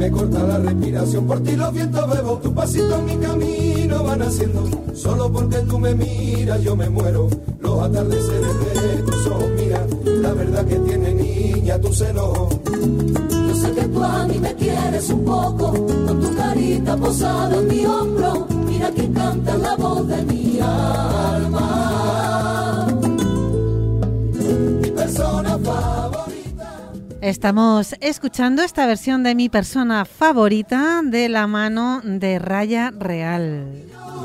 me corta la respiración. Por ti los vientos bebo, tu pasito en mi camino van haciendo. Solo porque tú me miras yo me muero. Los atardeceres de tus ojos, mira, la verdad que tiene niña tu seno. Yo sé que tú a mí me quieres un poco, con tu carita posada en mi hombro. Mira que canta la voz de mi alma. Mi persona favorita. Estamos escuchando esta versión de Mi persona favorita de la mano de Raya Real.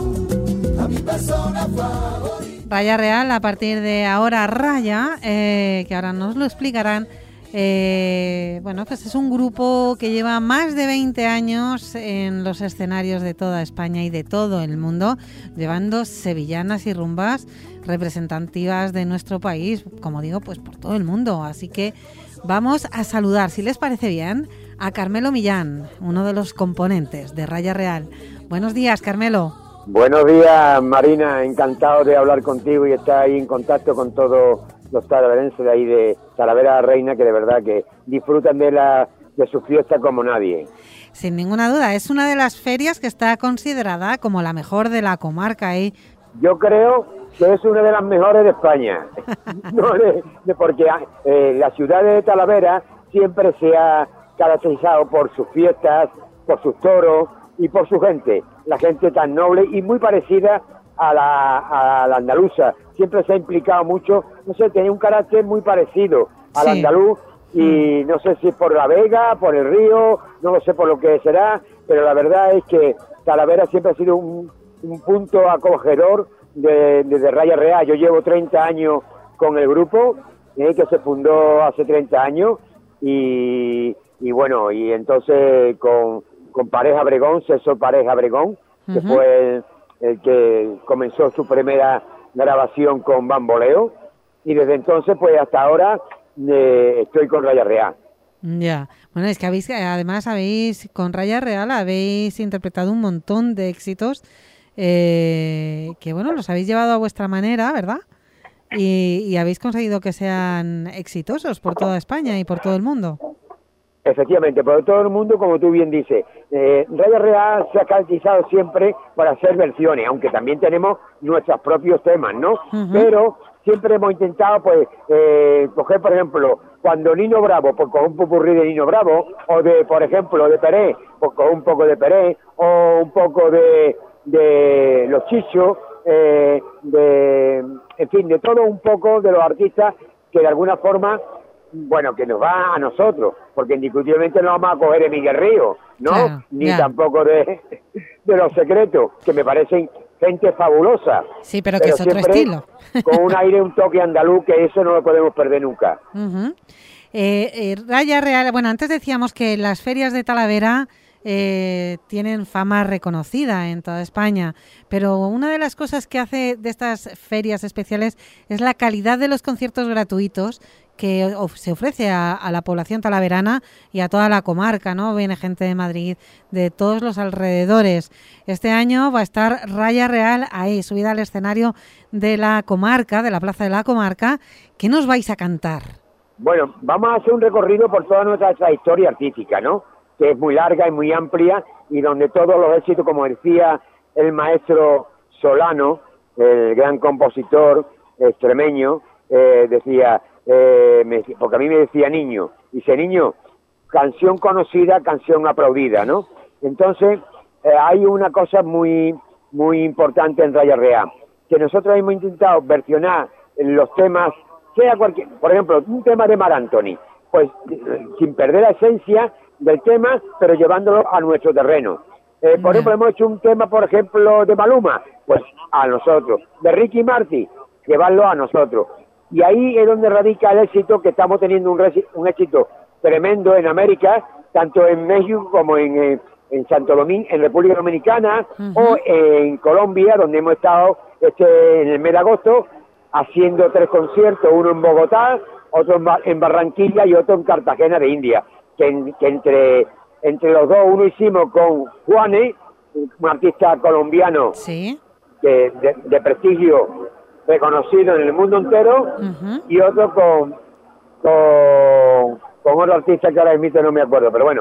A mi persona favorita. Raya Real, a partir de ahora Raya, que ahora nos lo explicarán. Bueno, pues es un grupo que lleva más de 20 años en los escenarios de toda España y de todo el mundo, llevando sevillanas y rumbas representativas de nuestro país, como digo, pues por todo el mundo. Así que vamos a saludar, si les parece bien, a Carmelo Millán, uno de los componentes de Raya Real. Buenos días, Carmelo. Buenos días, Marina, encantado de hablar contigo y estar ahí en contacto con todos los talaverenses de ahí de Talavera Reina, que de verdad que disfrutan de su fiesta como nadie. Sin ninguna duda, es una de las ferias que está considerada como la mejor de la comarca. Yo creo que es una de las mejores de España, no porque la ciudad de Talavera siempre se ha caracterizado por sus fiestas, por sus toros y por su gente, la gente tan noble y muy parecida a la andaluza. Siempre se ha implicado mucho, no sé, tiene un carácter muy parecido al andaluz y no sé si por la vega, por el río, no lo sé por lo que será, pero la verdad es que Talavera siempre ha sido un punto acogedor de Raya Real. Yo llevo 30 años con el grupo, que se fundó hace 30 años y bueno, y entonces con Pareja Bregón, César Pareja Bregón, que fue el que comenzó su primera grabación con Bamboleo, y desde entonces pues hasta ahora estoy con Raya Real. Ya, bueno, es que además con Raya Real habéis interpretado un montón de éxitos que bueno, los habéis llevado a vuestra manera, ¿verdad? Y habéis conseguido que sean exitosos por toda España y por todo el mundo. Efectivamente, por todo el mundo, como tú bien dices. Raya Real se ha caracterizado siempre por hacer versiones, aunque también tenemos nuestros propios temas, ¿no? Pero siempre hemos intentado, pues, coger, por ejemplo, cuando Nino Bravo, pues con un popurrí de Nino Bravo, o de, por ejemplo, de Pérez, pues con un poco de Pérez, o un poco de Los Chichos, en fin, de todo un poco de los artistas que de alguna forma, bueno, que nos va a nosotros, porque indiscutiblemente no vamos a coger de Miguel Río, ¿no? Claro, ni tampoco de Los Secretos, que me parecen gente fabulosa. Sí, pero que es otro estilo. Con un aire, un toque andaluz, que eso no lo podemos perder nunca. Raya Real, bueno, antes decíamos que las ferias de Talavera tienen fama reconocida en toda España, pero una de las cosas que hace de estas ferias especiales es la calidad de los conciertos gratuitos que se ofrece a la población talaverana y a toda la comarca, ¿no? Viene gente de Madrid, de todos los alrededores. Este año va a estar Raya Real ahí, subida al escenario de la comarca, de la Plaza de la Comarca. ¿Qué nos vais a cantar? Bueno, vamos a hacer un recorrido por toda nuestra trayectoria artística, ¿no? Que es muy larga y muy amplia y donde todos los éxitos, como decía el maestro Solano, el gran compositor extremeño, decía, porque a mí me decía niño, dice niño, canción conocida, canción aplaudida, ¿no? Entonces, hay una cosa muy importante en Raya Real, que nosotros hemos intentado versionar los temas, sea cualquier, por ejemplo, un tema de Mar Anthony, pues sin perder la esencia del tema, pero llevándolo a nuestro terreno. Por ejemplo, hemos hecho un tema, por ejemplo, de Maluma, pues a nosotros, de Ricky Martin, llevarlo a nosotros. Y ahí es donde radica el éxito, que estamos teniendo un éxito tremendo en América, tanto en México como en Santo Domingo, en República Dominicana, o en Colombia, donde hemos estado en el mes de agosto, haciendo 3 conciertos, uno en Bogotá, otro en Barranquilla y otro en Cartagena de India, que entre los dos, uno hicimos con Juanes, un artista colombiano de prestigio reconocido en el mundo entero, y otro con otro artista que ahora mismo no me acuerdo, pero bueno,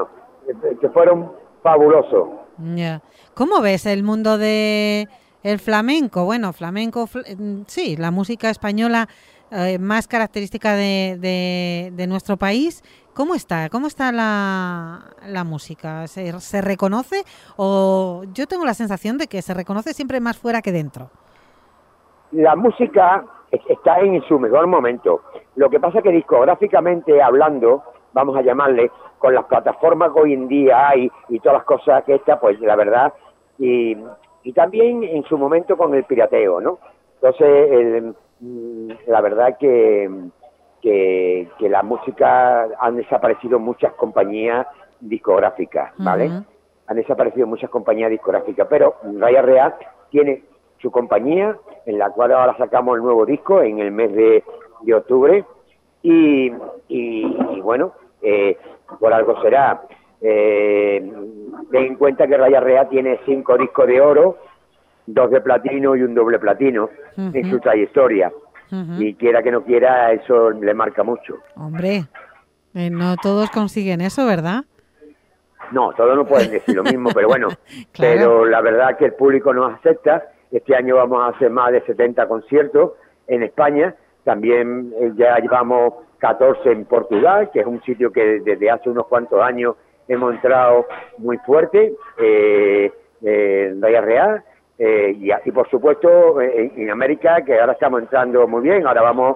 que fueron fabulosos. Ya. ¿Cómo ves el mundo de el flamenco? Bueno, flamenco, sí, la música española más característica de nuestro país. ¿Cómo está? ¿Cómo está la música? ¿Se reconoce? O yo tengo la sensación de que se reconoce siempre más fuera que dentro. La música está en su mejor momento. Lo que pasa es que discográficamente hablando, vamos a llamarle, con las plataformas que hoy en día hay y todas las cosas que pues la verdad, y también en su momento con el pirateo, ¿no? Entonces, la verdad que la música, han desaparecido muchas compañías discográficas, ¿vale? Uh-huh. Han desaparecido muchas compañías discográficas, pero Raya Real tiene su compañía, en la cual ahora sacamos el nuevo disco en el mes de octubre, y bueno, por algo será. Ten en cuenta que Raya Real tiene 5 discos de oro, 2 de platino y un doble platino en su trayectoria. Y quiera que no quiera, eso le marca mucho. Hombre, no todos consiguen eso, ¿verdad? No, todos no pueden decir lo mismo, pero bueno, claro. Pero la verdad que el público nos acepta. Este año vamos a hacer más de 70 conciertos en España. También ya llevamos 14 en Portugal, que es un sitio que desde hace unos cuantos años hemos entrado muy fuerte, en Raya Real. Y por supuesto en América, que ahora estamos entrando muy bien. Ahora vamos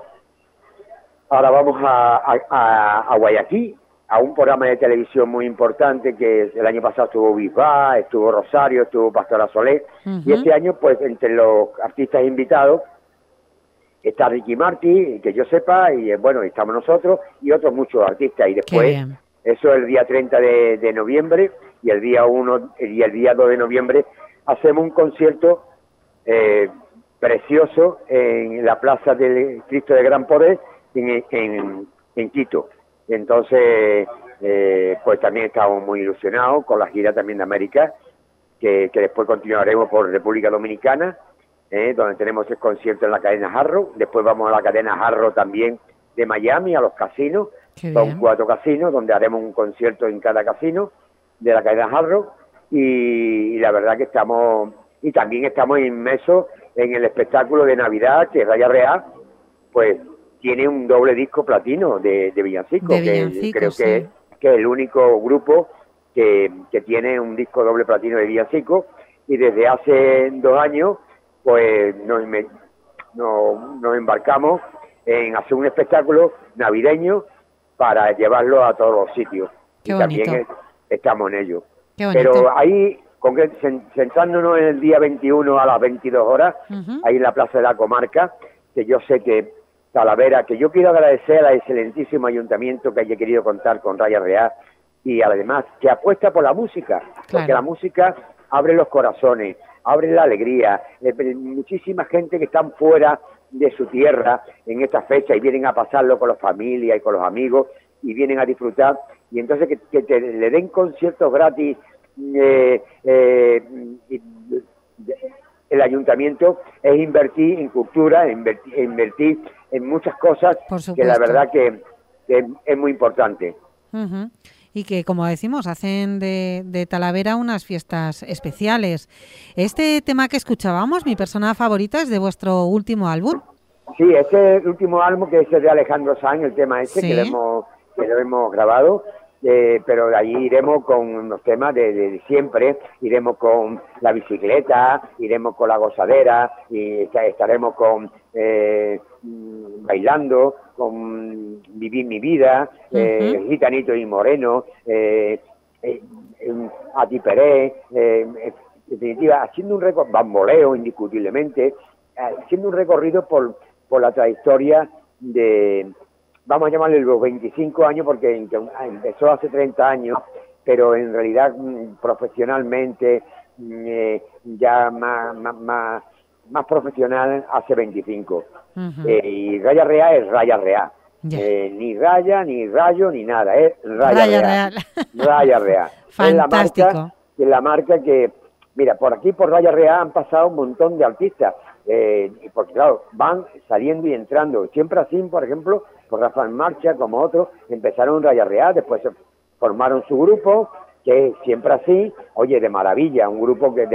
a Guayaquil, a un programa de televisión muy importante, que el año pasado estuvo Bisbal, estuvo Rosario, estuvo Pastora Soler, y este año pues entre los artistas invitados está Ricky Martin, que yo sepa, y bueno, estamos nosotros y otros muchos artistas, y después eso el día 30 de noviembre, y el día 1 y el día 2 de noviembre hacemos un concierto precioso en la Plaza del Cristo de Gran Poder en Quito. Entonces, pues también estamos muy ilusionados con la gira también de América, que después continuaremos por República Dominicana, donde tenemos el concierto en la cadena Jarro. Después vamos a la cadena Jarro también de Miami, a los casinos. Son 4 casinos, donde haremos un concierto en cada casino de la cadena Jarro. Y la verdad que también estamos inmersos en el espectáculo de Navidad, que Raya Real, pues tiene un doble disco platino de villancico, que creo que es el único grupo que tiene un disco doble platino de villancico, y desde hace 2 años pues nos embarcamos en hacer un espectáculo navideño para llevarlo a todos los sitios. Qué y bonito. También estamos en ello. Pero ahí, centrándonos en el día 21 a las 22 horas, ahí en la Plaza de la Comarca, que yo sé que Talavera, que yo quiero agradecer al excelentísimo ayuntamiento que haya querido contar con Raya Real, y además que apuesta por la música, porque la música abre los corazones, abre la alegría. Muchísima gente que están fuera de su tierra en esta fecha y vienen a pasarlo con la familia y con los amigos, y vienen a disfrutar, y entonces que le den conciertos gratis. El ayuntamiento es invertir en cultura, invertir en muchas cosas, que la verdad que es muy importante. Y que, como decimos, hacen de Talavera unas fiestas especiales. Este tema que escuchábamos, Mi persona favorita, es de vuestro último álbum. Sí, ese es el último álbum, que es el de Alejandro Sanz, el tema ese, que lo hemos grabado. Pero de allí iremos con los temas de siempre, iremos con la bicicleta, iremos con la gozadera, y estaremos con bailando, con Vivir mi vida, Gitanito y Moreno, A ti Pérez, en definitiva, haciendo un recorrido, Bamboleo indiscutiblemente, haciendo un recorrido por la trayectoria de, vamos a llamarle los 25 años, porque empezó hace 30 años, pero en realidad profesionalmente ya más profesional hace 25. Y Raya Real es Raya Real. Ni raya, ni rayo, ni nada, es Raya Real. Raya Real. Fantástico. Es la marca que, mira, por aquí por Raya Real han pasado un montón de artistas, porque claro, van saliendo y entrando. Siempre así, por ejemplo, por Rafael Marcha, como otros, empezaron en Raya Real, después formaron su grupo, que es siempre así, oye, de maravilla, un grupo que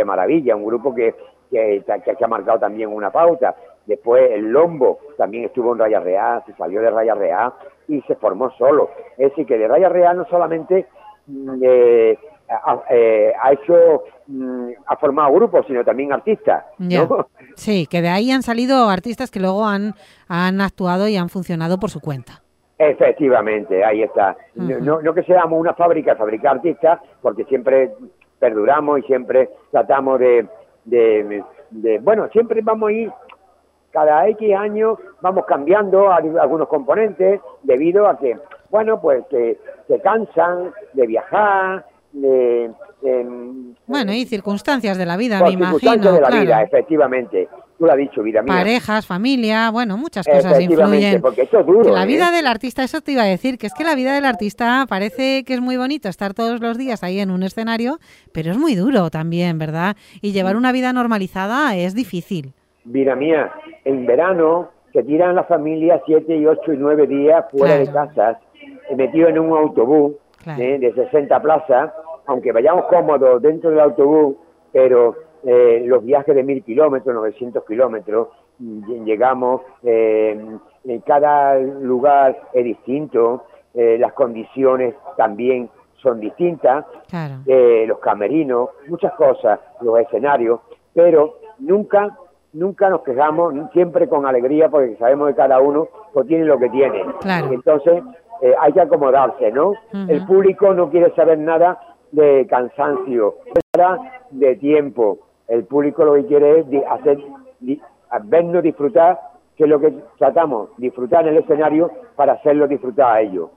ha marcado también una pauta. Después el Lombo también estuvo en Raya Real, se salió de Raya Real y se formó solo. Es decir, que de Raya Real no solamente ha formado grupos, sino también artistas, ¿no? Ya. Sí, que de ahí han salido artistas que luego han actuado y han funcionado por su cuenta. Efectivamente, ahí está. No que seamos una fábrica de fabricar artistas, porque siempre perduramos y siempre tratamos bueno, siempre vamos a ir, cada X años vamos cambiando algunos componentes debido a que, bueno, pues que se cansan de viajar, bueno, y circunstancias de la vida, me imagino. Circunstancias de la claro. vida, efectivamente. Tú lo has dicho, vida mía. Parejas, familia, bueno, muchas cosas influyen. Porque esto es duro. La vida del artista, eso te iba a decir, que es que la vida del artista parece que es muy bonito estar todos los días ahí en un escenario, pero es muy duro también, ¿verdad? Y llevar una vida normalizada es difícil. Vida mía, en verano se tiran las familias 7 y 8 y 9 días fuera de casas, metidos en un autobús de 60 plazas, aunque vayamos cómodos dentro del autobús, pero los viajes de 1000 kilómetros, 900 kilómetros, llegamos, en cada lugar es distinto, las condiciones también son distintas, claro. Los camerinos, muchas cosas, los escenarios, pero nunca nos quejamos, siempre con alegría, porque sabemos que cada uno pues tiene lo que tiene. Claro. Entonces hay que acomodarse, ¿no? El público no quiere saber nada de cansancio, nada de tiempo. El público lo que quiere es vernos disfrutar, que es lo que tratamos, disfrutar en el escenario para hacerlo disfrutar a ellos.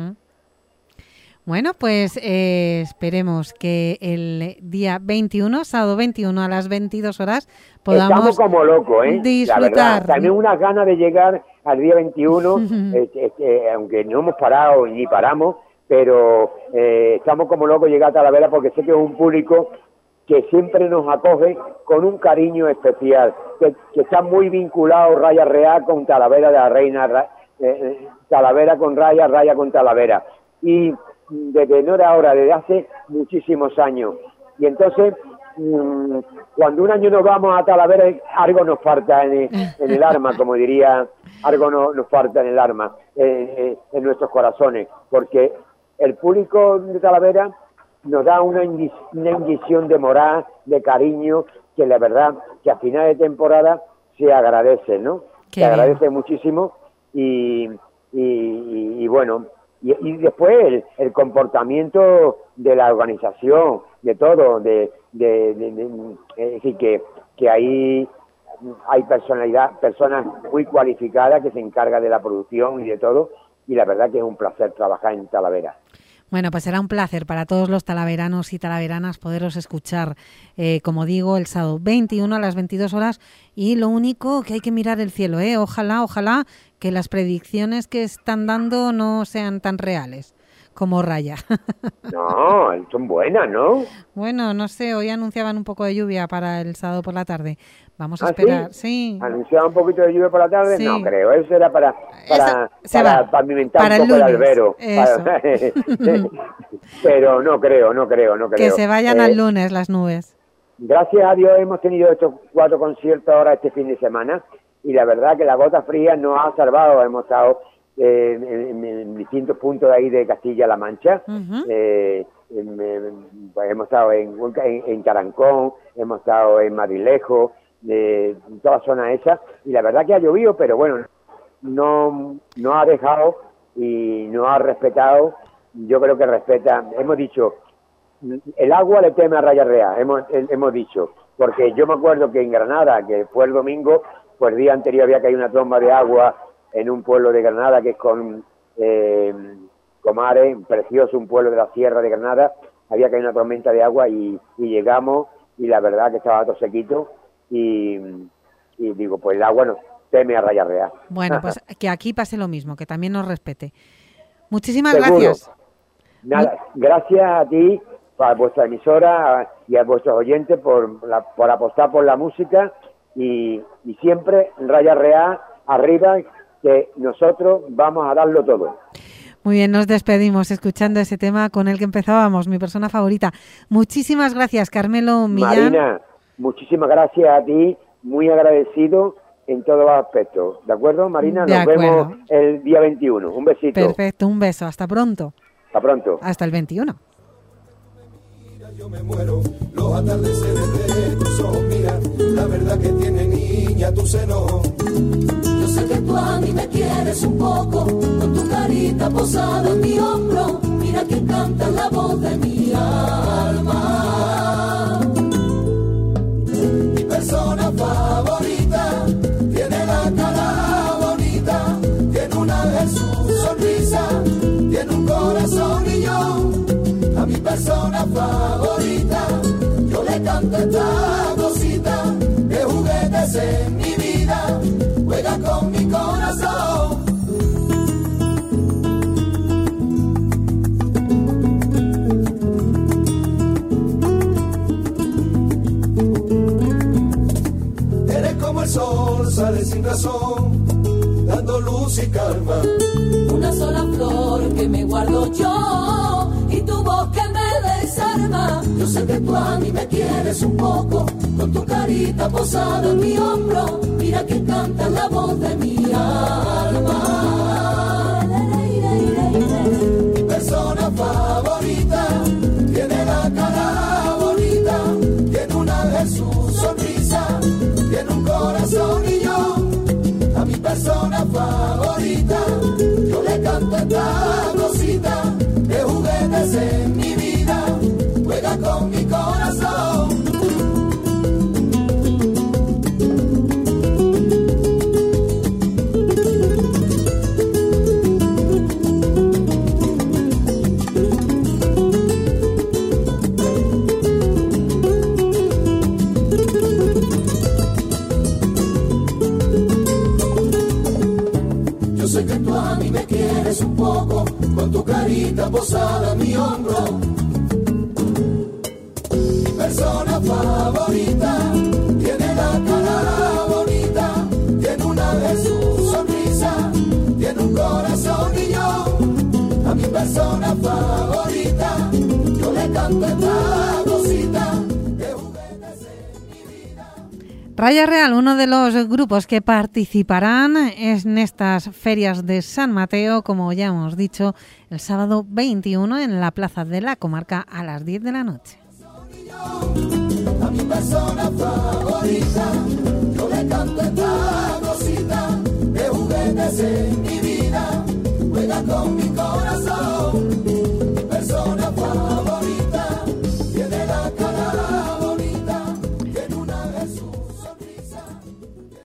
Bueno, pues esperemos que el día 21, sábado 21 a las 22 horas, podamos Estamos como locos, disfrutar. La verdad, también unas ganas de llegar al día 21, aunque no hemos parado ni paramos, pero estamos como locos llegar a Talavera porque sé que es un público que siempre nos acoge con un cariño especial, que está muy vinculado Raya Real con Talavera de la Reina, Talavera con Raya, Raya con Talavera. Y desde no era ahora, desde hace muchísimos años. Y entonces, cuando un año nos vamos a Talavera, algo nos falta en el alma, como diría, algo nos falta en el alma, en nuestros corazones, porque el público de Talavera nos da una inyección de moral, de cariño, que la verdad que a final de temporada se agradece, ¿no? Se agradece muchísimo y bueno, y después el comportamiento de la organización, de todo, es decir, que ahí hay personas muy cualificadas que se encargan de la producción y de todo, y la verdad que es un placer trabajar en Talavera. Bueno, pues será un placer para todos los talaveranos y talaveranas poderos escuchar, como digo, el sábado 21 a las 22 horas. Y lo único que hay que mirar el cielo, ojalá que las predicciones que están dando no sean tan reales como Raya. No, son buenas, ¿no? Bueno, no sé, hoy anunciaban un poco de lluvia para el sábado por la tarde. Vamos a esperar, ¿sí? ¿Anunciaban un poquito de lluvia por la tarde? Sí. No creo, eso era para pavimentar para un poco el albero. Pero no creo. Que se vayan al lunes las nubes. Gracias a Dios hemos tenido estos 4 conciertos ahora este fin de semana y la verdad que la gota fría nos ha salvado. Hemos estado en distintos puntos de ahí de Castilla-La Mancha. Pues hemos estado en Tarancón, hemos estado en Madrilejo, en toda la zona esa, y la verdad que ha llovido, pero bueno, no ha dejado y no ha respetado. Yo creo que respeta, hemos dicho, el agua le teme a Raya Real, hemos dicho, porque yo me acuerdo que en Granada, que fue el domingo, pues el día anterior había caído una tromba de agua en un pueblo de Granada que es Comares, precioso, un pueblo de la Sierra de Granada, había caído una tormenta de agua y llegamos y la verdad que estaba todo sequito y digo, pues el agua nos teme a Raya Real. Bueno, pues que aquí pase lo mismo, que también nos respete. Muchísimas Seguro. Gracias. Nada, gracias a ti, a vuestra emisora y a vuestros oyentes por apostar por la música y siempre Raya Real arriba, que nosotros vamos a darlo todo. Muy bien, nos despedimos escuchando ese tema con el que empezábamos, Mi persona favorita. Muchísimas gracias, Carmelo Millán. Marina, muchísimas gracias a ti, muy agradecido en todos los aspectos. ¿De acuerdo, Marina? Nos vemos el día 21. Un besito. Perfecto, un beso. Hasta pronto. Hasta pronto. Hasta el 21. Yo me muero, los atardeceres de tus ojos, mira, la verdad que tiene niña tu seno. Yo sé que tú a mí me quieres un poco, con tu carita posada en mi hombro, mira que canta la voz de mi alma. Mi persona favorita, tiene la cara bonita, tiene un ángel su sonrisa, tiene un corazón y yo, a mi persona favorita, yo le canto esta cosita, que juguetes en mi vida, juega con mi corazón. Eres como el sol, sale sin razón, dando luz y calma. Una sola flor que me guardo yo y tu voz que me desarma. Yo sé que tú a mí me quieres un poco, con tu carita posada en mi hombro, mira que canta la voz de mi alma. Mi persona favorita, tiene la cara bonita, tiene un ángel su sonrisa, tiene un corazón y yo, a mi persona favorita, yo le canto esta cosita, de juguetes en mi vida, juega con mi corazón. Yo sé que tú a mí me quieres un poco, con tu carita posada en mi hombro. Mi persona favorita, tiene la cara bonita, tiene una de su sonrisa, tiene un corazón y yo, a mi persona favorita, yo le canto esta cosita. Raya Real, uno de los grupos que participarán en estas ferias de San Mateo, como ya hemos dicho, el sábado 21 en la Plaza de la Comarca a las 10 de la noche. A mi persona favorita.